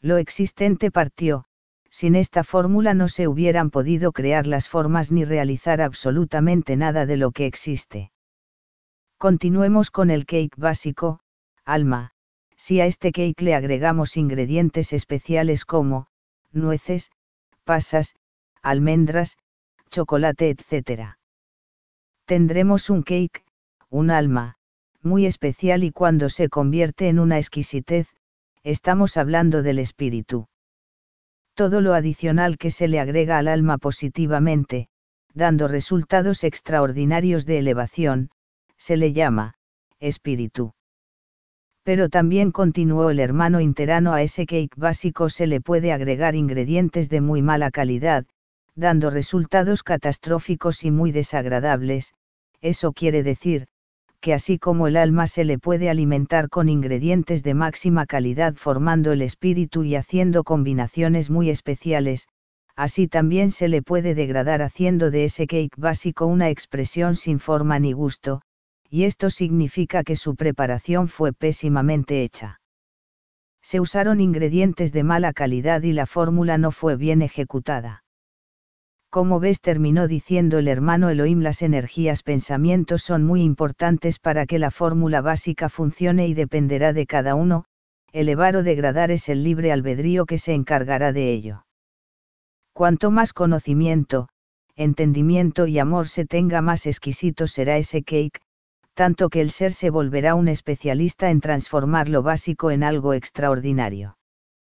Lo existente partió, sin esta fórmula no se hubieran podido crear las formas ni realizar absolutamente nada de lo que existe. Continuemos con el cake básico, alma. Si a este cake le agregamos ingredientes especiales como nueces, pasas, almendras, chocolate, etc., tendremos un cake, un alma, muy especial, y cuando se convierte en una exquisitez, estamos hablando del espíritu. Todo lo adicional que se le agrega al alma positivamente, dando resultados extraordinarios de elevación, se le llama espíritu. Pero también, continuó el hermano interano, a ese cake básico se le puede agregar ingredientes de muy mala calidad, dando resultados catastróficos y muy desagradables. Eso quiere decir, que así como el alma se le puede alimentar con ingredientes de máxima calidad formando el espíritu y haciendo combinaciones muy especiales, así también se le puede degradar haciendo de ese cake básico una expresión sin forma ni gusto, y esto significa que su preparación fue pésimamente hecha. Se usaron ingredientes de mala calidad y la fórmula no fue bien ejecutada. Como ves, terminó diciendo el hermano Elohim, las energías pensamientos son muy importantes para que la fórmula básica funcione y dependerá de cada uno, elevar o degradar es el libre albedrío que se encargará de ello. Cuanto más conocimiento, entendimiento y amor se tenga, más exquisito será ese cake, tanto que el ser se volverá un especialista en transformar lo básico en algo extraordinario.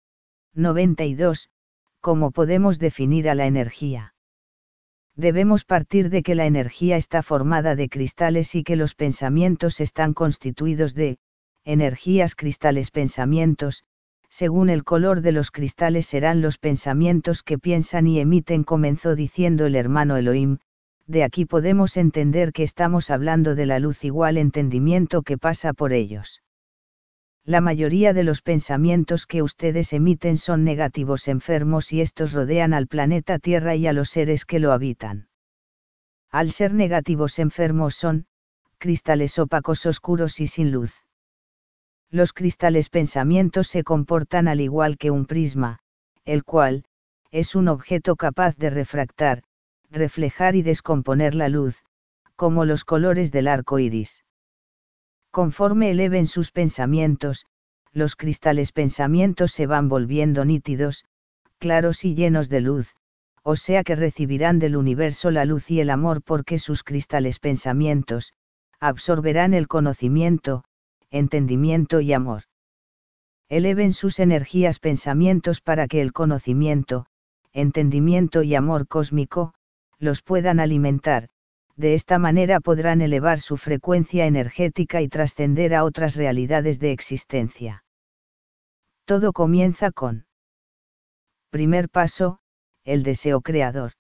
92. ¿Cómo podemos definir a la energía? Debemos partir de que la energía está formada de cristales y que los pensamientos están constituidos de energías, cristales, pensamientos. Según el color de los cristales serán los pensamientos que piensan y emiten, comenzó diciendo el hermano Elohim. De aquí podemos entender que estamos hablando de la luz igual entendimiento que pasa por ellos. La mayoría de los pensamientos que ustedes emiten son negativos, enfermos, y estos rodean al planeta Tierra y a los seres que lo habitan. Al ser negativos, enfermos, son cristales opacos, oscuros y sin luz. Los cristales pensamientos se comportan al igual que un prisma, el cual es un objeto capaz de refractar, reflejar y descomponer la luz, como los colores del arco iris. Conforme eleven sus pensamientos, los cristales pensamientos se van volviendo nítidos, claros y llenos de luz, o sea que recibirán del universo la luz y el amor, porque sus cristales pensamientos absorberán el conocimiento, entendimiento y amor. Eleven sus energías pensamientos para que el conocimiento, entendimiento y amor cósmico los puedan alimentar. De esta manera podrán elevar su frecuencia energética y trascender a otras realidades de existencia. Todo comienza con: primer paso, el deseo creador.